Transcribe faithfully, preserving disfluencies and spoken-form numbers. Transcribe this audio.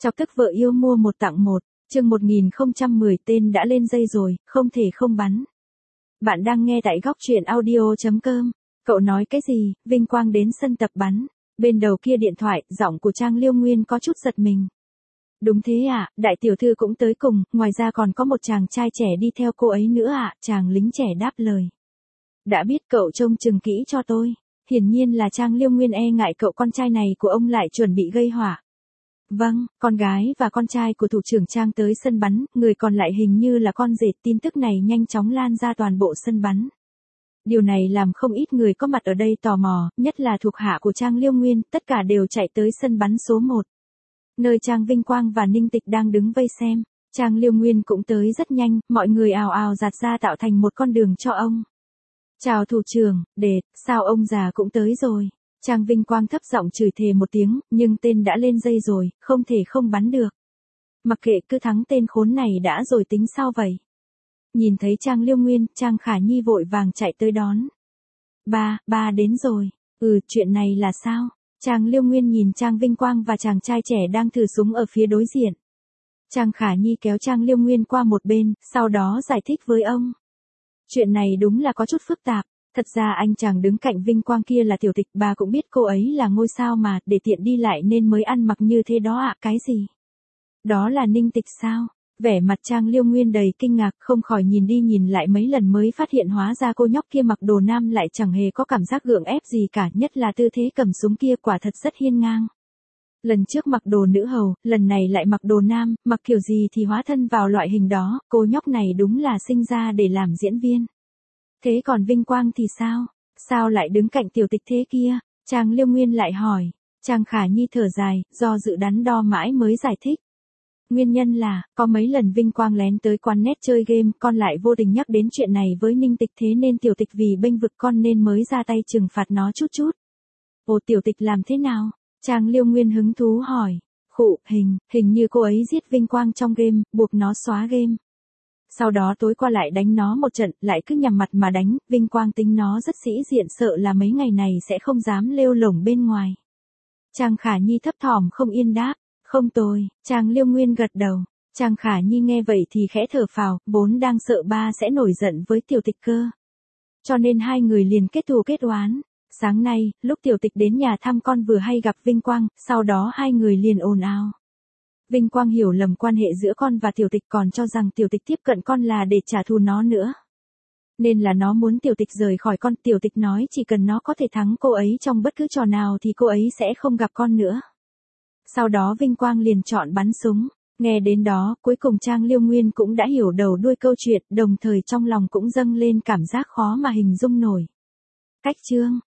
Chọc tức vợ yêu mua một tặng một, chương một nghìn không trăm mười tên đã lên dây rồi, không thể không bắn. Bạn đang nghe tại góc truyện audio chấm com. Cậu nói cái gì? Vinh Quang đến sân tập bắn. Bên đầu kia điện thoại, giọng của Trang Liêu Nguyên có chút giật mình. Đúng thế ạ, à, đại tiểu thư cũng tới cùng, ngoài ra còn có một chàng trai trẻ đi theo cô ấy nữa ạ, à, chàng lính trẻ đáp lời. Đã biết cậu trông chừng kỹ cho tôi. Hiển nhiên là Trang Liêu Nguyên e ngại cậu con trai này của ông lại chuẩn bị gây họa. Vâng, con gái và con trai của thủ trưởng Trang tới sân bắn, người còn lại hình như là con rể. Tin tức này nhanh chóng lan ra toàn bộ sân bắn. Điều này làm không ít người có mặt ở đây tò mò, nhất là thuộc hạ của Trang Liêu Nguyên, tất cả đều chạy tới sân bắn số một. Nơi Trang Vinh Quang và Ninh Tịch đang đứng vây xem. Trang Liêu Nguyên cũng tới rất nhanh, mọi người ào ào dạt ra tạo thành một con đường cho ông. Chào thủ trưởng, để, sao ông già cũng tới rồi. Trang Vinh Quang thấp giọng chửi thề một tiếng, nhưng tên đã lên dây rồi, không thể không bắn được. Mặc kệ cứ thắng tên khốn này đã rồi tính sao vậy. Nhìn thấy Trang Liêu Nguyên, Trang Khả Nhi vội vàng chạy tới đón. Ba, ba đến rồi. Ừ, chuyện này là sao? Trang Liêu Nguyên nhìn Trang Vinh Quang và chàng trai trẻ đang thử súng ở phía đối diện. Trang Khả Nhi kéo Trang Liêu Nguyên qua một bên, sau đó giải thích với ông. Chuyện này đúng là có chút phức tạp. Thật ra anh chàng đứng cạnh Vinh Quang kia là Tiểu Tịch, bà cũng biết cô ấy là ngôi sao mà, để tiện đi lại nên mới ăn mặc như thế đó ạ. À, cái gì? Đó là Ninh Tịch sao? Vẻ mặt Trang Liêu Nguyên đầy kinh ngạc, không khỏi nhìn đi nhìn lại mấy lần mới phát hiện hóa ra cô nhóc kia mặc đồ nam lại chẳng hề có cảm giác gượng ép gì cả, nhất là tư thế cầm súng kia quả thật rất hiên ngang. Lần trước mặc đồ nữ hầu, lần này lại mặc đồ nam, mặc kiểu gì thì hóa thân vào loại hình đó, cô nhóc này đúng là sinh ra để làm diễn viên. Thế còn Vinh Quang thì sao? Sao lại đứng cạnh Tiểu Tịch thế kia? Trang Liêu Nguyên lại hỏi. Trang Khả Nhi thở dài, do dự đắn đo mãi mới giải thích. Nguyên nhân là, có mấy lần Vinh Quang lén tới quán net chơi game, con lại vô tình nhắc đến chuyện này với Ninh Tịch, thế nên Tiểu Tịch vì bênh vực con nên mới ra tay trừng phạt nó chút chút. Ồ, Tiểu Tịch làm thế nào? Trang Liêu Nguyên hứng thú hỏi. Khụ, hình, hình như cô ấy giết Vinh Quang trong game, buộc nó xóa game. Sau đó tối qua lại đánh nó một trận, lại cứ nhằm mặt mà đánh, Vinh Quang tính nó rất sĩ diện, sợ là mấy ngày này sẽ không dám lêu lổng bên ngoài. Trang Khả Nhi thấp thỏm không yên đáp. Không tồi, Trang Liêu Nguyên gật đầu. Trang Khả Nhi nghe vậy thì khẽ thở phào, vốn đang sợ ba sẽ nổi giận với Tiểu Tịch cơ. Cho nên hai người liền kết thù kết oán. Sáng nay, lúc Tiểu Tịch đến nhà thăm con vừa hay gặp Vinh Quang, sau đó hai người liền ồn ào. Vinh Quang hiểu lầm quan hệ giữa con và Tiểu Tịch, còn cho rằng Tiểu Tịch tiếp cận con là để trả thù nó nữa. Nên là nó muốn Tiểu Tịch rời khỏi con. Tiểu Tịch nói chỉ cần nó có thể thắng cô ấy trong bất cứ trò nào thì cô ấy sẽ không gặp con nữa. Sau đó Vinh Quang liền chọn bắn súng. Nghe đến đó, cuối cùng Trang Liêu Nguyên cũng đã hiểu đầu đuôi câu chuyện, đồng thời trong lòng cũng dâng lên cảm giác khó mà hình dung nổi. Cách chương